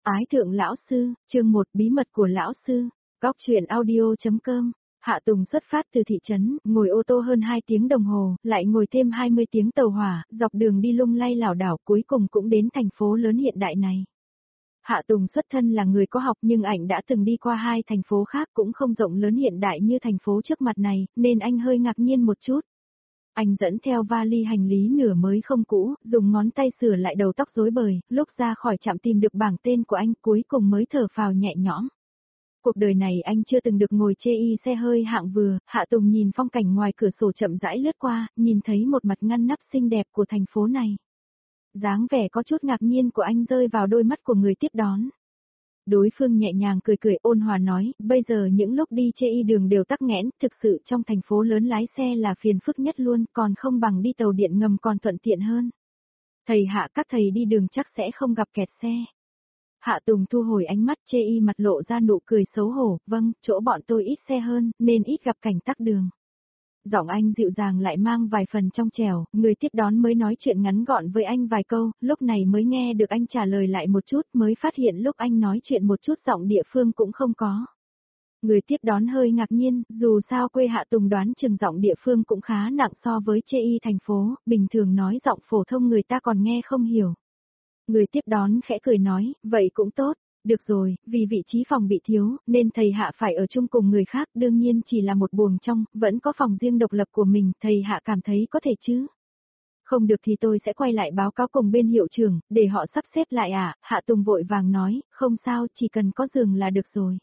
Ái thượng lão sư, chương 1 bí mật của lão sư, góc truyện audio.com. Hạ Tùng xuất phát từ thị trấn, ngồi ô tô hơn 2 tiếng đồng hồ, lại ngồi thêm 20 tiếng tàu hỏa, dọc đường đi lung lay lảo đảo cuối cùng cũng đến thành phố lớn hiện đại này. Hạ Tùng xuất thân là người có học nhưng anh đã từng đi qua 2 thành phố khác cũng không rộng lớn hiện đại như thành phố trước mặt này, nên anh hơi ngạc nhiên một chút. Anh dẫn theo vali hành lý nửa mới không cũ, dùng ngón tay sửa lại đầu tóc rối bời, lúc ra khỏi trạm tìm được bảng tên của anh cuối cùng mới thở phào nhẹ nhõm. Cuộc đời này anh chưa từng được ngồi chê y xe hơi hạng vừa, Hạ Tùng nhìn phong cảnh ngoài cửa sổ chậm rãi lướt qua, nhìn thấy một mặt ngăn nắp xinh đẹp của thành phố này. Dáng vẻ có chút ngạc nhiên của anh rơi vào đôi mắt của người tiếp đón. Đối phương nhẹ nhàng cười cười ôn hòa nói, bây giờ những lúc đi chê y đường đều tắc nghẽn, thực sự trong thành phố lớn lái xe là phiền phức nhất luôn, còn không bằng đi tàu điện ngầm còn thuận tiện hơn. Thầy Hạ các thầy đi đường chắc sẽ không gặp kẹt xe. Hạ Tùng thu hồi ánh mắt chê y mặt lộ ra nụ cười xấu hổ, vâng, chỗ bọn tôi ít xe hơn, nên ít gặp cảnh tắc đường. Giọng anh dịu dàng lại mang vài phần trong trẻo, người tiếp đón mới nói chuyện ngắn gọn với anh vài câu, lúc này mới nghe được anh trả lời lại một chút, mới phát hiện lúc anh nói chuyện một chút giọng địa phương cũng không có. Người tiếp đón hơi ngạc nhiên, dù sao quê Hạ Tùng đoán chừng giọng địa phương cũng khá nặng so với chê y thành phố, bình thường nói giọng phổ thông người ta còn nghe không hiểu. Người tiếp đón khẽ cười nói, vậy cũng tốt. Được rồi, vì vị trí phòng bị thiếu, nên thầy Hạ phải ở chung cùng người khác, đương nhiên chỉ là một buồng trong, vẫn có phòng riêng độc lập của mình, thầy Hạ cảm thấy có thể chứ. Không được thì tôi sẽ quay lại báo cáo cùng bên hiệu trưởng, để họ sắp xếp lại à, Hạ Tùng vội vàng nói, không sao, chỉ cần có giường là được rồi.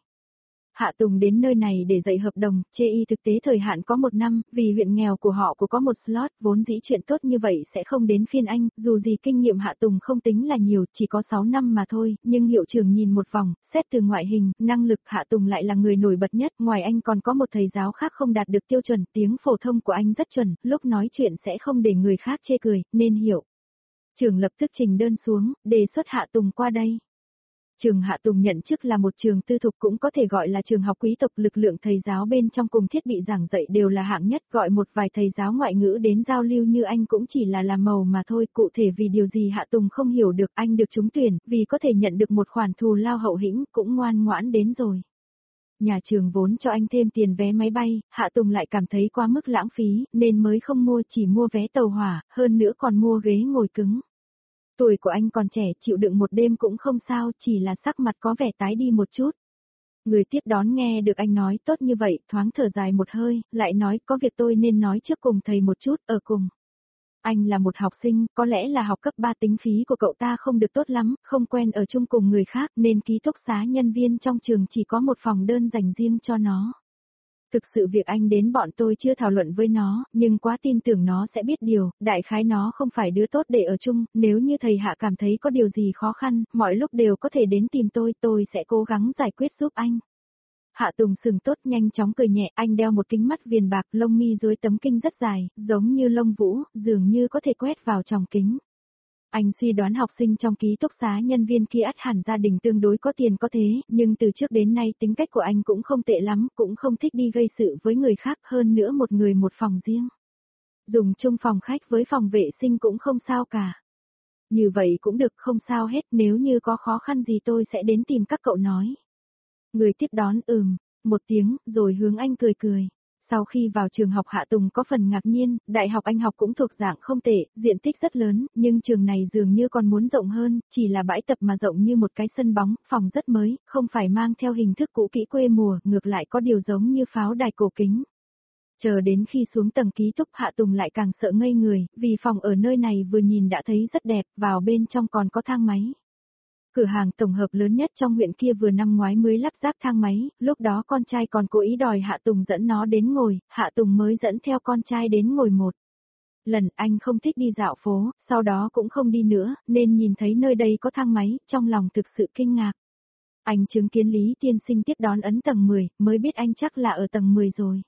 Hạ Tùng đến nơi này để dạy hợp đồng, chê y thực tế thời hạn có 1 năm, vì huyện nghèo của họ có một slot, vốn dĩ chuyện tốt như vậy sẽ không đến phiên anh, dù gì kinh nghiệm Hạ Tùng không tính là nhiều, chỉ có 6 năm mà thôi, nhưng hiệu trưởng nhìn một vòng, xét từ ngoại hình, năng lực Hạ Tùng lại là người nổi bật nhất, ngoài anh còn có một thầy giáo khác không đạt được tiêu chuẩn, tiếng phổ thông của anh rất chuẩn, lúc nói chuyện sẽ không để người khác chê cười, nên hiểu. Trưởng lập tức trình đơn xuống, đề xuất Hạ Tùng qua đây. Trường Hạ Tùng nhận chức là một trường tư thục cũng có thể gọi là trường học quý tộc, lực lượng thầy giáo bên trong cùng thiết bị giảng dạy đều là hạng nhất, gọi một vài thầy giáo ngoại ngữ đến giao lưu như anh cũng chỉ là làm màu mà thôi, cụ thể vì điều gì Hạ Tùng không hiểu được, anh được trúng tuyển, vì có thể nhận được một khoản thù lao hậu hĩnh, cũng ngoan ngoãn đến rồi. Nhà trường vốn cho anh thêm tiền vé máy bay, Hạ Tùng lại cảm thấy quá mức lãng phí, nên mới không mua, chỉ mua vé tàu hỏa, hơn nữa còn mua ghế ngồi cứng. Tuổi của anh còn trẻ, chịu đựng một đêm cũng không sao, chỉ là sắc mặt có vẻ tái đi một chút. Người tiếp đón nghe được anh nói tốt như vậy, thoáng thở dài một hơi, lại nói có việc tôi nên nói trước cùng thầy một chút, ở cùng. Anh là một học sinh, có lẽ là học cấp 3 tính khí của cậu ta không được tốt lắm, không quen ở chung cùng người khác nên ký túc xá nhân viên trong trường chỉ có một phòng đơn dành riêng cho nó. Thực sự việc anh đến bọn tôi chưa thảo luận với nó, nhưng quá tin tưởng nó sẽ biết điều, đại khái nó không phải đứa tốt để ở chung, nếu như thầy Hạ cảm thấy có điều gì khó khăn, mọi lúc đều có thể đến tìm tôi sẽ cố gắng giải quyết giúp anh. Hạ Tùng sừng tốt nhanh chóng cười nhẹ, anh đeo một kính mắt viền bạc, lông mi dưới tấm kinh rất dài, giống như lông vũ, dường như có thể quét vào tròng kính. Anh suy đoán học sinh trong ký túc xá nhân viên kia ắt hẳn gia đình tương đối có tiền có thế, nhưng từ trước đến nay tính cách của anh cũng không tệ lắm, cũng không thích đi gây sự với người khác, hơn nữa một người một phòng riêng. Dùng chung phòng khách với phòng vệ sinh cũng không sao cả. Như vậy cũng được, không sao hết, nếu như có khó khăn gì tôi sẽ đến tìm các cậu nói. Người tiếp đón một tiếng, rồi hướng anh cười cười. Sau khi vào trường học Hạ Tùng có phần ngạc nhiên, đại học anh học cũng thuộc dạng không tệ, diện tích rất lớn, nhưng trường này dường như còn muốn rộng hơn, chỉ là bãi tập mà rộng như một cái sân bóng, phòng rất mới, không phải mang theo hình thức cũ kỹ quê mùa, ngược lại có điều giống như pháo đài cổ kính. Chờ đến khi xuống tầng ký túc Hạ Tùng lại càng sợ ngây người, vì phòng ở nơi này vừa nhìn đã thấy rất đẹp, vào bên trong còn có thang máy. Cửa hàng tổng hợp lớn nhất trong huyện kia vừa năm ngoái mới lắp ráp thang máy, lúc đó con trai còn cố ý đòi Hạ Tùng dẫn nó đến ngồi, Hạ Tùng mới dẫn theo con trai đến ngồi một lần. Anh không thích đi dạo phố, sau đó cũng không đi nữa, nên nhìn thấy nơi đây có thang máy, trong lòng thực sự kinh ngạc. Anh chứng kiến Lý tiên sinh tiếp đón ấn tầng 10, mới biết anh chắc là ở tầng 10 rồi.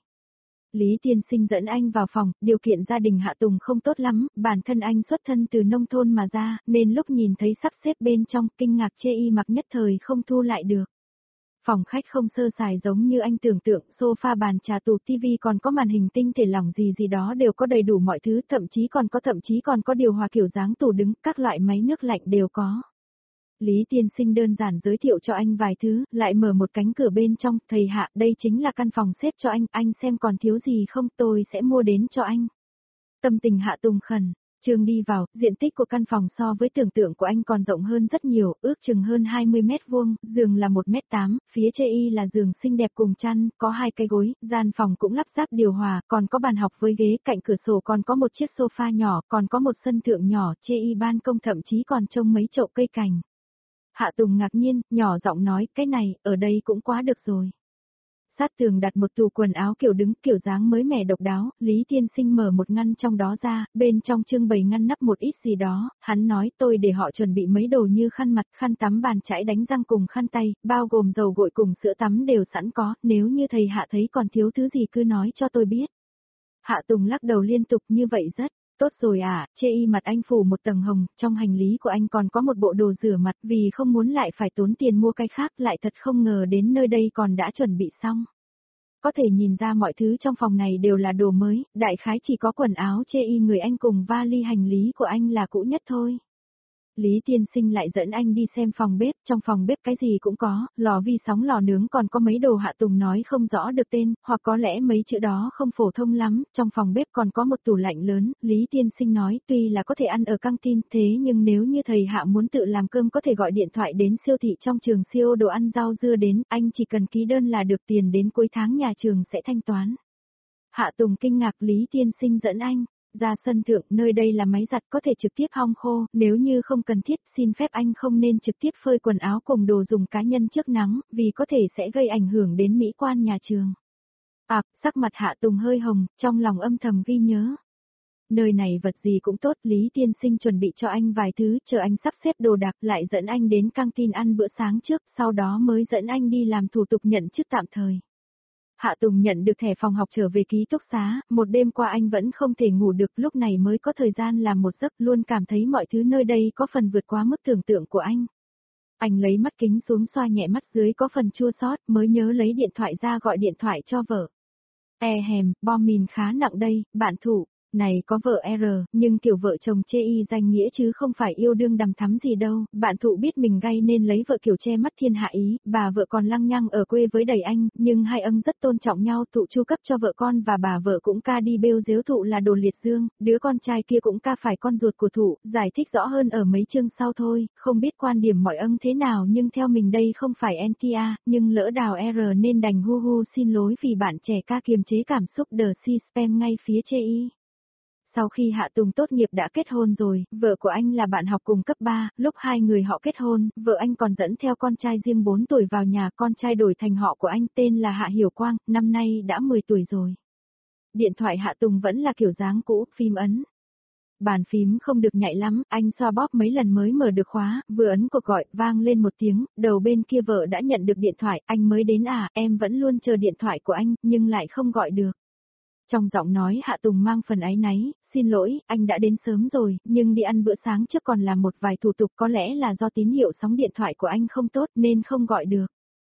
Lý tiên sinh dẫn anh vào phòng, điều kiện gia đình Hạ Tùng không tốt lắm, bản thân anh xuất thân từ nông thôn mà ra, nên lúc nhìn thấy sắp xếp bên trong, kinh ngạc chê y mặc nhất thời không thu lại được. Phòng khách không sơ sài giống như anh tưởng tượng, sofa bàn trà tủ tivi còn có màn hình tinh thể lỏng gì gì đó đều có đầy đủ mọi thứ, thậm chí còn có điều hòa kiểu dáng tủ đứng, các loại máy nước lạnh đều có. Lý tiên sinh đơn giản giới thiệu cho anh vài thứ, lại mở một cánh cửa bên trong, thầy Hạ, đây chính là căn phòng xếp cho anh xem còn thiếu gì không, tôi sẽ mua đến cho anh. Tâm tình Hạ Tùng khẩn, Trương đi vào, diện tích của căn phòng so với tưởng tượng của anh còn rộng hơn rất nhiều, ước chừng hơn 20 mét vuông, giường là 1m8, phía trên y là giường xinh đẹp cùng chăn, có 2 cái gối, gian phòng cũng lắp ráp điều hòa, còn có bàn học với ghế, cạnh cửa sổ còn có một chiếc sofa nhỏ, còn có một sân thượng nhỏ, trên y ban công thậm chí còn trông mấy chậu cây cảnh. Hạ Tùng ngạc nhiên, nhỏ giọng nói, cái này, ở đây cũng quá được rồi. Sát tường đặt một tủ quần áo kiểu đứng, kiểu dáng mới mẻ độc đáo, Lý tiên sinh mở một ngăn trong đó ra, bên trong trưng bày ngăn nắp một ít gì đó, hắn nói tôi để họ chuẩn bị mấy đồ như khăn mặt, khăn tắm, bàn chải đánh răng cùng khăn tay, bao gồm dầu gội cùng sữa tắm đều sẵn có, nếu như thầy Hạ thấy còn thiếu thứ gì cứ nói cho tôi biết. Hạ Tùng lắc đầu liên tục, như vậy rất tốt rồi à, chê y mặt anh phủ một tầng hồng, trong hành lý của anh còn có một bộ đồ rửa mặt, vì không muốn lại phải tốn tiền mua cái khác, lại thật không ngờ đến nơi đây còn đã chuẩn bị xong. Có thể nhìn ra mọi thứ trong phòng này đều là đồ mới, đại khái chỉ có quần áo chê y người anh cùng vali hành lý của anh là cũ nhất thôi. Lý tiên sinh lại dẫn anh đi xem phòng bếp, trong phòng bếp cái gì cũng có, lò vi sóng, lò nướng, còn có mấy đồ Hạ Tùng nói không rõ được tên, hoặc có lẽ mấy chữ đó không phổ thông lắm, trong phòng bếp còn có một tủ lạnh lớn, Lý tiên sinh nói tuy là có thể ăn ở căng tin, thế nhưng nếu như thầy Hạ muốn tự làm cơm có thể gọi điện thoại đến siêu thị trong trường siêu đồ ăn rau dưa đến, anh chỉ cần ký đơn là được, tiền đến cuối tháng nhà trường sẽ thanh toán. Hạ Tùng kinh ngạc, Lý tiên sinh dẫn anh ra sân thượng, nơi đây là máy giặt có thể trực tiếp hong khô, nếu như không cần thiết xin phép anh không nên trực tiếp phơi quần áo cùng đồ dùng cá nhân trước nắng, vì có thể sẽ gây ảnh hưởng đến mỹ quan nhà trường. Sắc mặt Hạ Tùng hơi hồng, trong lòng âm thầm ghi nhớ. Nơi này vật gì cũng tốt, Lý tiên sinh chuẩn bị cho anh vài thứ, chờ anh sắp xếp đồ đạc lại dẫn anh đến căng tin ăn bữa sáng trước, sau đó mới dẫn anh đi làm thủ tục nhận chức tạm thời. Hạ Tùng nhận được thẻ phòng học trở về ký túc xá, một đêm qua anh vẫn không thể ngủ được, lúc này mới có thời gian làm một giấc, luôn cảm thấy mọi thứ nơi đây có phần vượt quá mức tưởng tượng của anh. Anh lấy mắt kính xuống xoa nhẹ mắt dưới có phần chua xót, mới nhớ lấy điện thoại ra gọi điện thoại cho vợ. Bom mìn khá nặng đây, bạn thủ. Này có vợ R, nhưng kiểu vợ chồng chê y danh nghĩa chứ không phải yêu đương đằm thắm gì đâu, bạn thụ biết mình gay nên lấy vợ kiểu che mắt thiên hạ ý, bà vợ còn lăng nhăng ở quê với đầy anh, nhưng hai ông rất tôn trọng nhau, thụ chu cấp cho vợ con và bà vợ cũng ca đi bêu dếu thụ là đồ liệt dương, đứa con trai kia cũng ca phải con ruột của thụ, giải thích rõ hơn ở mấy chương sau thôi, không biết quan điểm mọi ông thế nào nhưng theo mình đây không phải NTA, nhưng lỡ đào R nên đành hu xin lỗi vì bạn trẻ ca kiềm chế cảm xúc đờ si spam ngay phía chê y. Sau khi Hạ Tùng tốt nghiệp đã kết hôn rồi, vợ của anh là bạn học cùng cấp 3, lúc hai người họ kết hôn, vợ anh còn dẫn theo con trai riêng 4 tuổi vào nhà, con trai đổi thành họ của anh tên là Hạ Hiểu Quang, năm nay đã 10 tuổi rồi. Điện thoại Hạ Tùng vẫn là kiểu dáng cũ, phím ấn. Bàn phím không được nhạy lắm, anh xoa bóp mấy lần mới mở được khóa, vừa ấn cuộc gọi, vang lên một tiếng, đầu bên kia vợ đã nhận được điện thoại, anh mới đến à, em vẫn luôn chờ điện thoại của anh, nhưng lại không gọi được. Trong giọng nói Hạ Tùng mang phần áy náy, xin lỗi, anh đã đến sớm rồi, nhưng đi ăn bữa sáng trước còn làm một vài thủ tục, có lẽ là do tín hiệu sóng điện thoại của anh không tốt nên không gọi được.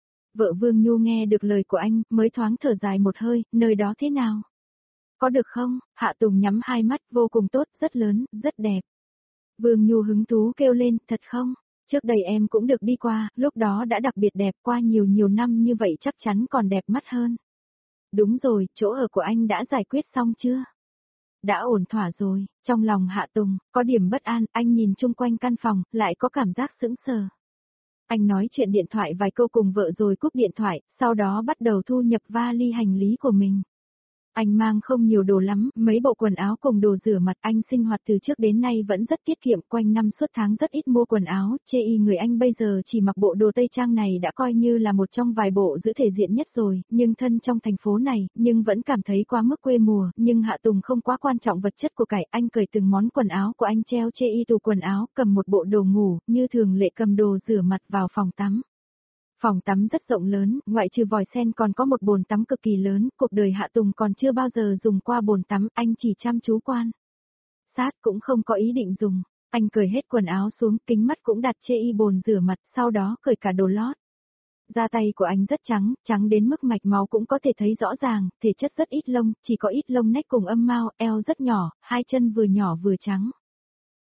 Vợ Vương Nhu nghe được lời của anh, mới thoáng thở dài một hơi, nơi đó thế nào? Có được không? Hạ Tùng nhắm hai mắt, vô cùng tốt, rất lớn, rất đẹp. Vương Nhu hứng thú kêu lên, thật không? Trước đây em cũng được đi qua, lúc đó đã đặc biệt đẹp, qua nhiều năm như vậy chắc chắn còn đẹp mắt hơn. Đúng rồi, chỗ ở của anh đã giải quyết xong chưa? Đã ổn thỏa rồi, trong lòng Hạ Tùng, có điểm bất an, anh nhìn chung quanh căn phòng, lại có cảm giác sững sờ. Anh nói chuyện điện thoại vài câu cùng vợ rồi cúp điện thoại, sau đó bắt đầu thu nhập vali hành lý của mình. Anh mang không nhiều đồ lắm, mấy bộ quần áo cùng đồ rửa mặt, anh sinh hoạt từ trước đến nay vẫn rất tiết kiệm, quanh năm suốt tháng rất ít mua quần áo, chê y người anh bây giờ chỉ mặc bộ đồ tây trang này đã coi như là một trong vài bộ giữ thể diện nhất rồi, nhưng thân trong thành phố này, nhưng vẫn cảm thấy quá mức quê mùa, nhưng Hạ Tùng không quá quan trọng vật chất của cải, anh cởi từng món quần áo của anh treo chê y tủ quần áo, cầm một bộ đồ ngủ, như thường lệ cầm đồ rửa mặt vào phòng tắm. Phòng tắm rất rộng lớn, ngoại trừ vòi sen còn có một bồn tắm cực kỳ lớn, cuộc đời Hạ Tùng còn chưa bao giờ dùng qua bồn tắm, anh chỉ chăm chú quan sát cũng không có ý định dùng. Anh cởi hết quần áo xuống, kính mắt cũng đặt chê y bồn rửa mặt, sau đó cởi cả đồ lót. Da tay của anh rất trắng, trắng đến mức mạch máu cũng có thể thấy rõ ràng, thể chất rất ít lông, chỉ có ít lông nách cùng âm mao, eo rất nhỏ, hai chân vừa nhỏ vừa trắng.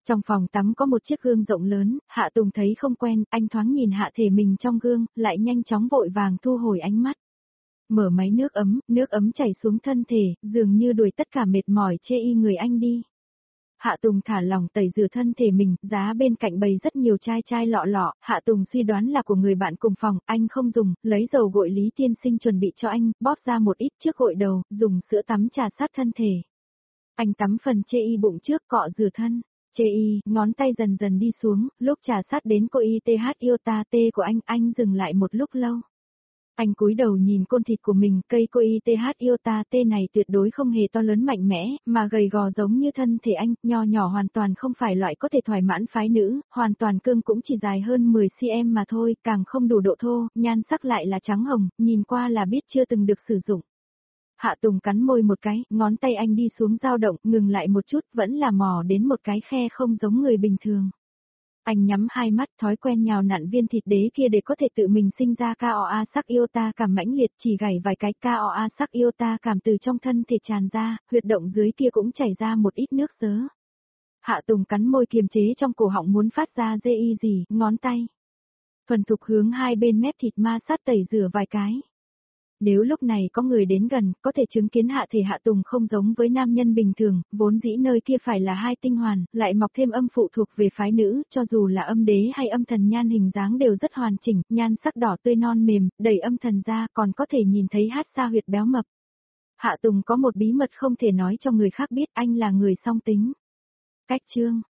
Trong phòng tắm có một chiếc gương rộng lớn, Hạ Tùng thấy không quen, anh thoáng nhìn hạ thể mình trong gương, lại nhanh chóng vội vàng thu hồi ánh mắt. Mở máy nước ấm chảy xuống thân thể, dường như đuổi tất cả mệt mỏi chê y người anh đi. Hạ Tùng thả lỏng tẩy rửa thân thể mình, giá bên cạnh bày rất nhiều chai chai lọ lọ, Hạ Tùng suy đoán là của người bạn cùng phòng, anh không dùng, lấy dầu gội Lý Tiên Sinh chuẩn bị cho anh, bóp ra một ít trước gội đầu, dùng sữa tắm trà sát thân thể. Anh tắm phần chê y bụng trước cọ rửa thân. Chê y, ngón tay dần dần đi xuống, lúc trà sát đến cô ITH Iota T của anh dừng lại một lúc lâu. Anh cúi đầu nhìn côn thịt của mình, cây cô ITH Iota T này tuyệt đối không hề to lớn mạnh mẽ, mà gầy gò giống như thân thể anh, nho nhỏ hoàn toàn không phải loại có thể thỏa mãn phái nữ, hoàn toàn cương cũng chỉ dài hơn 10cm mà thôi, càng không đủ độ thô, nhan sắc lại là trắng hồng, nhìn qua là biết chưa từng được sử dụng. Hạ Tùng cắn môi một cái, ngón tay anh đi xuống dao động, ngừng lại một chút, vẫn là mò đến một cái khe không giống người bình thường. Anh nhắm hai mắt, thói quen nhào nặn viên thịt đế kia để có thể tự mình sinh ra KOA sắc iota cảm mãnh liệt, chỉ gảy vài cái KOA sắc iota cảm từ trong thân thể tràn ra, huyệt động dưới kia cũng chảy ra một ít nước dớ. Hạ Tùng cắn môi kiềm chế trong cổ họng muốn phát ra dê y gì, ngón tay. Thuần thục hướng hai bên mép thịt ma sát tẩy rửa vài cái. Nếu lúc này có người đến gần, có thể chứng kiến hạ thể Hạ Tùng không giống với nam nhân bình thường, vốn dĩ nơi kia phải là hai tinh hoàn, lại mọc thêm âm phụ thuộc về phái nữ, cho dù là âm đế hay âm thần nhan hình dáng đều rất hoàn chỉnh, nhan sắc đỏ tươi non mềm, đẩy âm thần ra còn có thể nhìn thấy hát xa huyệt béo mập. Hạ Tùng có một bí mật không thể nói cho người khác biết, anh là người song tính. Cách chương